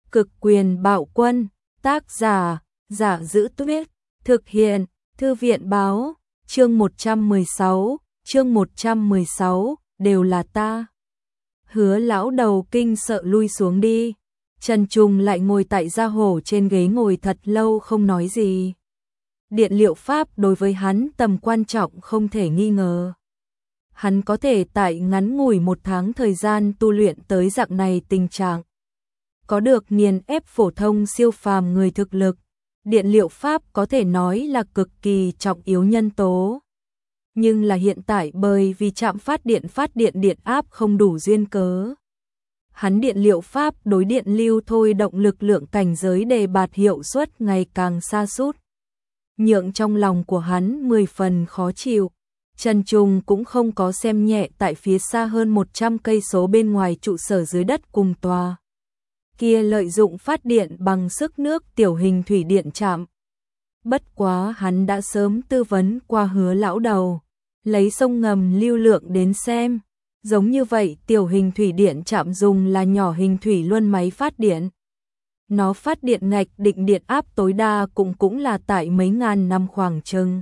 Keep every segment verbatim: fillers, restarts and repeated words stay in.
Cực quyền bạo quân, tác giả, Giả Giữ Tuyết, thực hiện, Thư viện báo, chương một trăm mười sáu, chương một trăm mười sáu, đều là ta. Hứa lão đầu kinh sợ lui xuống đi, Trần Trùng lại ngồi tại gia hổ trên ghế ngồi thật lâu không nói gì. Điện liệu pháp đối với hắn tầm quan trọng không thể nghi ngờ. Hắn có thể tại ngắn ngủi một tháng thời gian tu luyện tới dạng này tình trạng. Có được nghiền ép phổ thông siêu phàm người thực lực, điện liệu pháp có thể nói là cực kỳ trọng yếu nhân tố. Nhưng là hiện tại bởi vì trạm phát điện phát điện điện áp không đủ duyên cớ. Hắn điện liệu pháp đối điện lưu thôi động lực lượng cảnh giới đề bạt hiệu suất ngày càng sa sút, nhượng trong lòng của hắn mười phần khó chịu. Trần Trùng cũng không có xem nhẹ tại phía xa hơn một trăm cây số bên ngoài trụ sở dưới đất cùng tòa kia lợi dụng phát điện bằng sức nước tiểu hình thủy điện trạm. Bất quá hắn đã sớm tư vấn qua Hứa lão đầu, lấy sông ngầm lưu lượng đến xem, giống như vậy tiểu hình thủy điện trạm dùng là nhỏ hình thủy luân máy phát điện. Nó phát điện ngạch định điện áp tối đa cũng cũng là tại mấy ngàn năm khoảng chừng.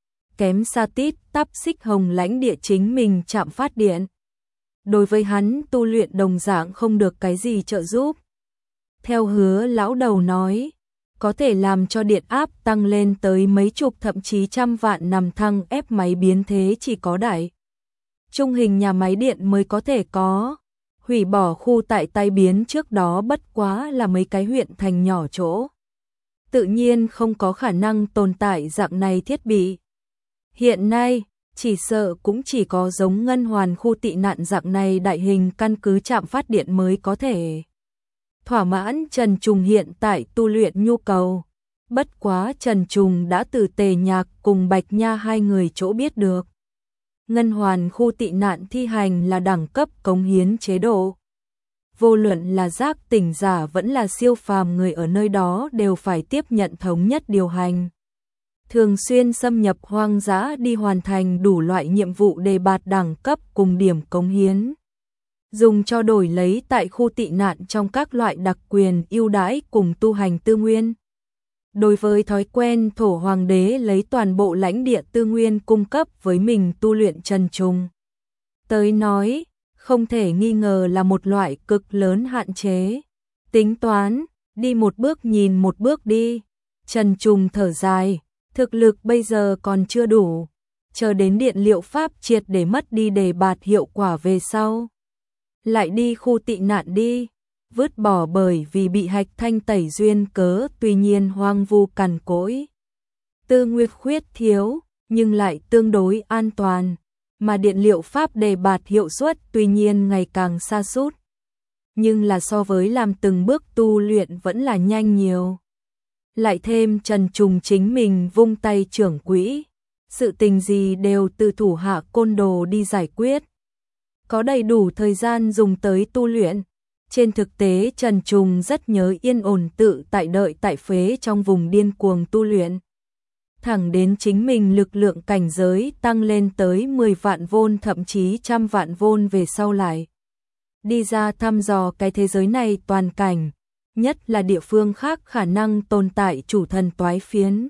Kém xa tít tắp xích hồng lãnh địa chính mình trạm phát điện. Đối với hắn tu luyện đồng dạng không được cái gì trợ giúp. Theo Hứa lão đầu nói, có thể làm cho điện áp tăng lên tới mấy chục thậm chí trăm vạn nằm thăng ép máy biến thế chỉ có đại trung hình nhà máy điện mới có thể có. Hủy bỏ khu tại tai biến trước đó bất quá là mấy cái huyện thành nhỏ chỗ. Tự nhiên không có khả năng tồn tại dạng này thiết bị. Hiện nay, chỉ sợ cũng chỉ có giống Ngân Hoàn khu tị nạn dạng này đại hình căn cứ trạm phát điện mới có thể thỏa mãn Trần Trùng hiện tại tu luyện nhu cầu. Bất quá Trần Trùng đã từ Tề Nhạc cùng Bạch Nha hai người chỗ biết được. Ngân Hoàn khu tị nạn thi hành là đẳng cấp cống hiến chế độ. Vô luận là giác tỉnh giả vẫn là siêu phàm người ở nơi đó đều phải tiếp nhận thống nhất điều hành. Thường xuyên xâm nhập hoang dã đi hoàn thành đủ loại nhiệm vụ đề bạt đẳng cấp cùng điểm cống hiến. Dùng cho đổi lấy tại khu tị nạn trong các loại đặc quyền ưu đãi cùng tu hành tư nguyên. Đối với thói quen thổ hoàng đế lấy toàn bộ lãnh địa tư nguyên cung cấp với mình tu luyện Trần Trùng tới nói, không thể nghi ngờ là một loại cực lớn hạn chế. Tính toán, đi một bước nhìn một bước đi. Trần Trùng thở dài, thực lực bây giờ còn chưa đủ, chờ đến điện liệu pháp triệt để mất đi đề bạt hiệu quả về sau. Lại đi khu tị nạn đi, vứt bỏ bởi vì bị hạch thanh tẩy duyên cớ tuy nhiên hoang vu cằn cỗi. Tư nguyên khuyết thiếu, nhưng lại tương đối an toàn, mà điện liệu pháp đề bạt hiệu suất tuy nhiên ngày càng sa sút. Nhưng là so với làm từng bước tu luyện vẫn là nhanh nhiều. Lại thêm Trần Trùng chính mình vung tay trưởng quỹ, sự tình gì đều từ thủ hạ côn đồ đi giải quyết. Có đầy đủ thời gian dùng tới tu luyện. Trên thực tế Trần Trùng rất nhớ yên ổn tự tại đợi tại phế trong vùng điên cuồng tu luyện. Thẳng đến chính mình lực lượng cảnh giới tăng lên tới mười vạn vôn thậm chí trăm vạn vôn về sau lại. Đi ra thăm dò cái thế giới này toàn cảnh, nhất là địa phương khác khả năng tồn tại chủ thần toái phiến.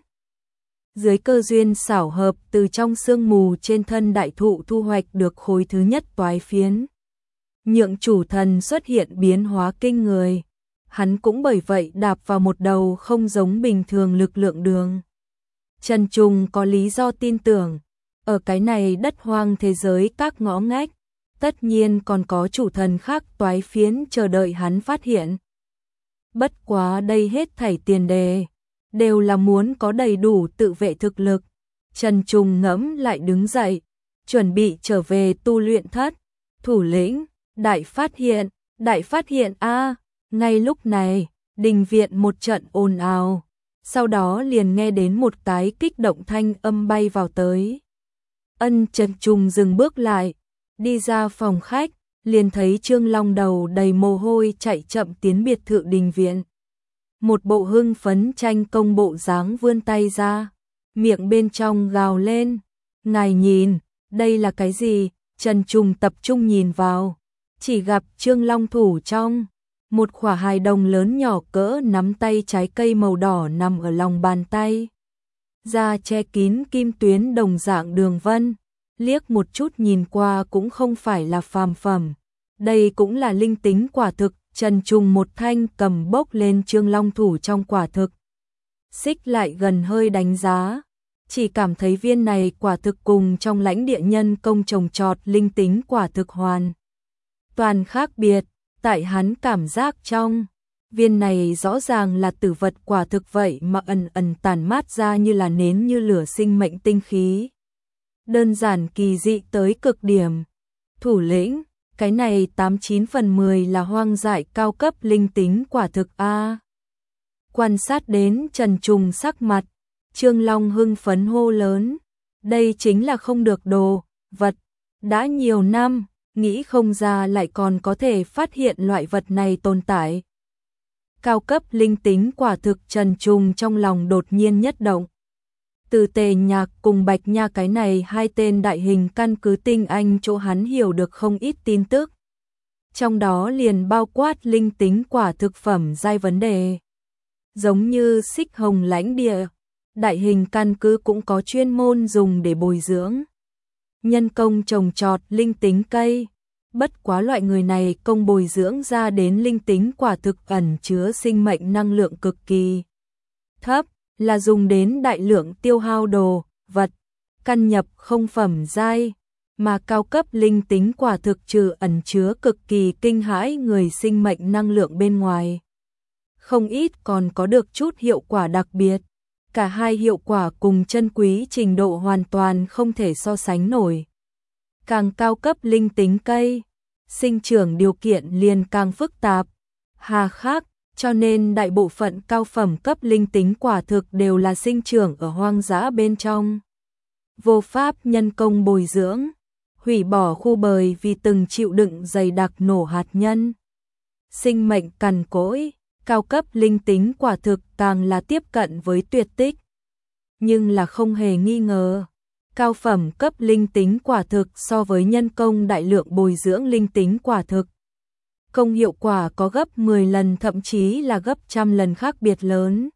Dưới cơ duyên xảo hợp từ trong sương mù trên thân đại thụ thu hoạch được khối thứ nhất toái phiến. Nhượng chủ thần xuất hiện biến hóa kinh người. Hắn cũng bởi vậy đạp vào một đầu không giống bình thường lực lượng đường. Trần Trùng có lý do tin tưởng, ở cái này đất hoang thế giới các ngõ ngách, tất nhiên còn có chủ thần khác toái phiến chờ đợi hắn phát hiện. Bất quá đây hết thảy tiền đề, đều là muốn có đầy đủ tự vệ thực lực. Trần Trùng ngẫm lại đứng dậy, chuẩn bị trở về tu luyện thất. Thủ lĩnh, đại phát hiện, đại phát hiện a. Ngay lúc này, đình viện một trận ồn ào, sau đó liền nghe đến một cái kích động thanh âm bay vào tới. Ân Trần Trùng dừng bước lại, đi ra phòng khách, liền thấy Trương Long đầu đầy mồ hôi chạy chậm tiến biệt thự đình viện. Một bộ hưng phấn tranh công bộ dáng vươn tay ra, miệng bên trong gào lên. Ngài nhìn, đây là cái gì? Trần Trùng tập trung nhìn vào, chỉ gặp Trương Long thủ trong Một quả hài đồng lớn nhỏ cỡ nắm tay trái cây màu đỏ nằm ở lòng bàn tay. Da che kín kim tuyến đồng dạng đường vân, liếc một chút nhìn qua cũng không phải là phàm phẩm. Đây cũng là linh tính quả thực, Trần Trùng một thanh cầm bốc lên Trương Long thủ trong quả thực. Xích lại gần hơi đánh giá, chỉ cảm thấy viên này quả thực cùng trong lãnh địa nhân công trồng trọt linh tính quả thực hoàn toàn khác biệt, tại hắn cảm giác trong viên này rõ ràng là tử vật quả thực vậy mà ẩn ẩn tản mát ra như là nến như lửa sinh mệnh tinh khí. Đơn giản kỳ dị tới cực điểm. Thủ lĩnh, cái này tám chín phần mười là hoang dại cao cấp linh tính quả thực a. Quan sát đến Trần Trùng sắc mặt, Trương Long hưng phấn hô lớn, đây chính là không được đồ vật, đã nhiều năm, nghĩ không ra lại còn có thể phát hiện loại vật này tồn tại. Cao cấp linh tính quả thực, Trần Trùng trong lòng đột nhiên nhất động. Từ Tề Nhạc cùng Bạch Nha cái này hai tên đại hình căn cứ tinh anh chỗ hắn hiểu được không ít tin tức. Trong đó liền bao quát linh tính quả thực phẩm giai vấn đề. Giống như Xích Hồng lãnh địa, đại hình căn cứ cũng có chuyên môn dùng để bồi dưỡng nhân công trồng trọt linh tính cây. Bất quá loại người này công bồi dưỡng ra đến linh tính quả thực ẩn chứa sinh mệnh năng lượng cực kỳ thấp, là dùng đến đại lượng tiêu hao đồ vật, căn nhập không phẩm giai, mà cao cấp linh tính quả thực trừ ẩn chứa cực kỳ kinh hãi người sinh mệnh năng lượng bên ngoài. Không ít còn có được chút hiệu quả đặc biệt, cả hai hiệu quả cùng chân quý trình độ hoàn toàn không thể so sánh nổi. Càng cao cấp linh tính cây, sinh trưởng điều kiện liền càng phức tạp, hà khắc, cho nên đại bộ phận cao phẩm cấp linh tính quả thực đều là sinh trưởng ở hoang dã bên trong. Vô pháp nhân công bồi dưỡng, hủy bỏ khu bời vì từng chịu đựng dày đặc nổ hạt nhân. Sinh mệnh cằn cỗi, cao cấp linh tính quả thực càng là tiếp cận với tuyệt tích. Nhưng là không hề nghi ngờ, cao phẩm cấp linh tính quả thực so với nhân công đại lượng bồi dưỡng linh tính quả thực, công hiệu quả có gấp mười lần thậm chí là gấp trăm lần khác biệt lớn.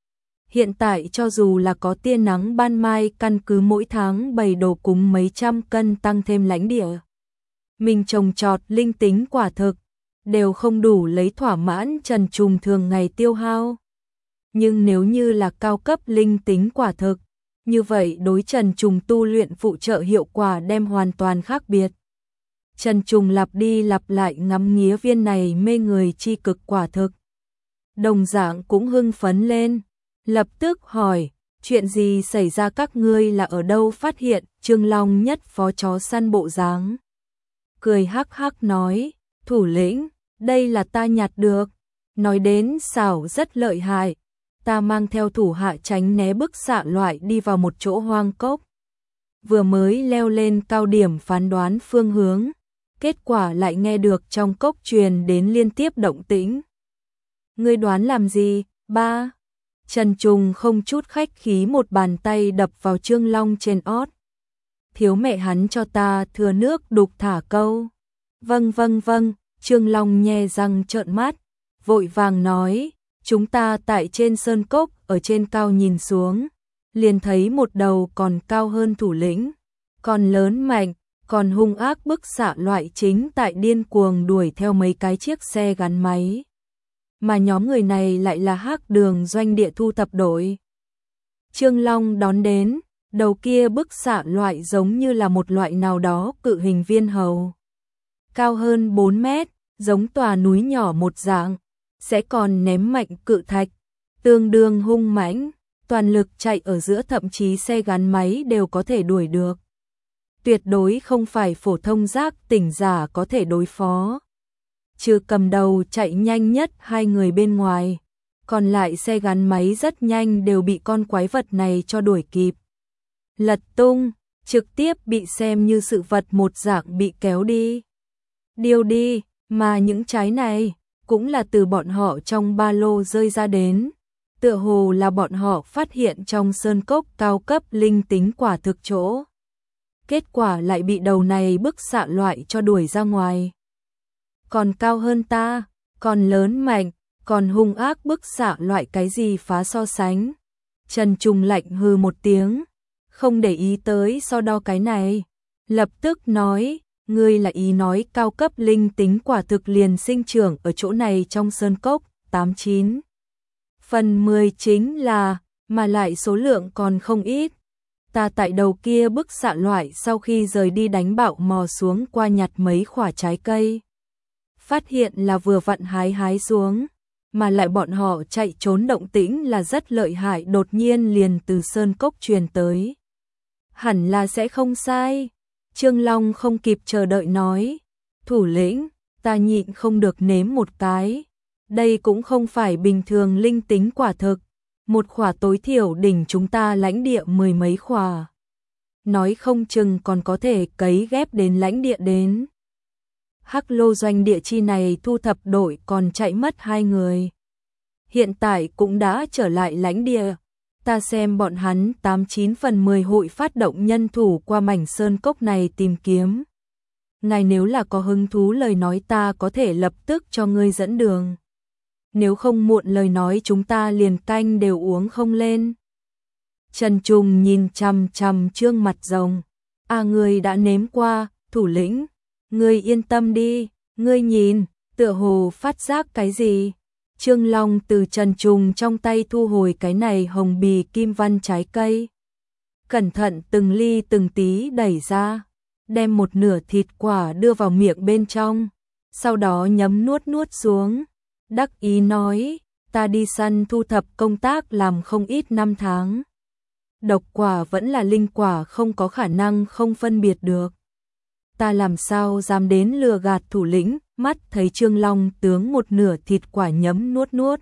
Hiện tại cho dù là có tia nắng ban mai, căn cứ mỗi tháng bày đồ cúng mấy trăm cân tăng thêm lãnh địa, mình trồng trọt linh tính quả thực, đều không đủ lấy thỏa mãn Trần Trùng thường ngày tiêu hao. Nhưng nếu như là cao cấp linh tính quả thực, như vậy đối Trần Trùng tu luyện phụ trợ hiệu quả đem hoàn toàn khác biệt. Trần Trùng lặp đi lặp lại ngắm nghía viên này mê người chi cực quả thực. Đồng dạng cũng hưng phấn lên, lập tức hỏi, chuyện gì xảy ra, các ngươi là ở đâu phát hiện? Trương Long nhất phó chó săn bộ dáng, cười hắc hắc nói, thủ lĩnh, đây là ta nhặt được. Nói đến xảo rất lợi hại, ta mang theo thủ hạ tránh né bức xạ loại đi vào một chỗ hoang cốc. Vừa mới leo lên cao điểm phán đoán phương hướng, kết quả lại nghe được trong cốc truyền đến liên tiếp động tĩnh. Ngươi đoán làm gì? Ba. Trần Trùng không chút khách khí một bàn tay đập vào Trương Long trên ót. Thiếu mẹ hắn cho ta thừa nước đục thả câu. Vâng vâng vâng, Trương Long nhe răng trợn mắt, vội vàng nói, chúng ta tại trên sơn cốc, ở trên cao nhìn xuống, liền thấy một đầu còn cao hơn thủ lĩnh, còn lớn mạnh, còn hung ác bức xạ loại chính tại điên cuồng đuổi theo mấy cái chiếc xe gắn máy. Mà nhóm người này lại là Hắc Đường doanh địa thu thập đội. Trương Long đón đến, đầu kia bức xạ loại giống như là một loại nào đó cự hình viên hầu. Cao hơn bốn mét, giống tòa núi nhỏ một dạng, sẽ còn ném mạnh cự thạch, tương đương hung mãnh, toàn lực chạy ở giữa, thậm chí xe gắn máy đều có thể đuổi được. Tuyệt đối không phải phổ thông giác tỉnh giả có thể đối phó. Trừ cầm đầu chạy nhanh nhất hai người bên ngoài, còn lại xe gắn máy rất nhanh đều bị con quái vật này cho đuổi kịp. Lật tung, trực tiếp bị xem như sự vật một dạng bị kéo đi. Điêu đi, mà những trái này cũng là từ bọn họ trong ba lô rơi ra đến, tựa hồ là bọn họ phát hiện trong sơn cốc cao cấp linh tính quả thực chỗ. Kết quả lại bị đầu này bức xạ loại cho đuổi ra ngoài. Còn cao hơn ta, còn lớn mạnh, còn hung ác bức xạ loại cái gì phá so sánh. Trần Trùng lạnh hừ một tiếng, không để ý tới so đo cái này, lập tức nói, ngươi là ý nói cao cấp linh tính quả thực liền sinh trưởng ở chỗ này trong sơn cốc, tám chín phần mười chính là, mà lại số lượng còn không ít. Ta tại đầu kia bức xạ loại sau khi rời đi đánh bạo mò xuống qua nhặt mấy quả trái cây. Phát hiện là vừa vặn hái hái xuống, mà lại bọn họ chạy trốn động tĩnh là rất lợi hại, đột nhiên liền từ sơn cốc truyền tới. Hẳn là sẽ không sai. Trương Long không kịp chờ đợi nói, thủ lĩnh, ta nhịn không được nếm một cái. Đây cũng không phải bình thường linh tính quả thực, một khỏa tối thiểu đỉnh chúng ta lãnh địa mười mấy khỏa. Nói không chừng còn có thể cấy ghép đến lãnh địa đến. Hắc Lô doanh địa chi này thu thập đội còn chạy mất hai người. Hiện tại cũng đã trở lại lãnh địa. Ta xem bọn hắn tám chín phần mười hội phát động nhân thủ qua mảnh sơn cốc này tìm kiếm. Ngài nếu là có hứng thú lời nói ta có thể lập tức cho ngươi dẫn đường. Nếu không muộn lời nói chúng ta liền canh đều uống không lên. Trần Trùng nhìn chằm chằm Trương Mặt Rồng. À ngươi đã nếm qua, thủ lĩnh. Ngươi yên tâm đi, ngươi nhìn, tựa hồ phát giác cái gì. Trương Long từ Trần Trùng trong tay thu hồi cái này hồng bì kim văn trái cây. Cẩn thận từng ly từng tí đẩy ra, đem một nửa thịt quả đưa vào miệng bên trong, sau đó nhấm nuốt nuốt xuống. Đắc ý nói, ta đi săn thu thập công tác làm không ít năm tháng. Độc quả vẫn là linh quả không có khả năng không phân biệt được. Ta làm sao dám đến lừa gạt thủ lĩnh, mắt thấy Trương Long tướng một nửa thịt quả nhấm nuốt nuốt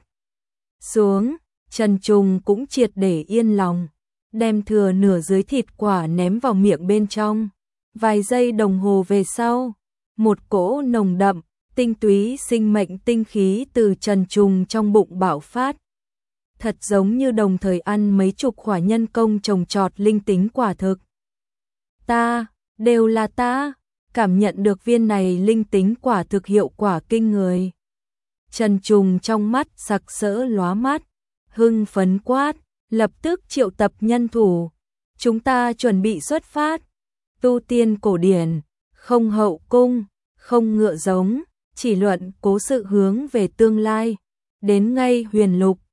xuống, Trần Trùng cũng triệt để yên lòng, đem thừa nửa dưới thịt quả ném vào miệng bên trong. Vài giây đồng hồ về sau, một cỗ nồng đậm, tinh túy sinh mệnh tinh khí từ Trần Trùng trong bụng bạo phát. Thật giống như đồng thời ăn mấy chục quả nhân công trồng trọt linh tính quả thực. Ta, đều là ta. Cảm nhận được viên này linh tính quả thực hiệu quả kinh người. Trần Trùng trong mắt sặc sỡ lóa mắt, hưng phấn quát, lập tức triệu tập nhân thủ. Chúng ta chuẩn bị xuất phát. Tu tiên cổ điển, không hậu cung, không ngựa giống, chỉ luận cố sự hướng về tương lai. Đến ngay huyền lục,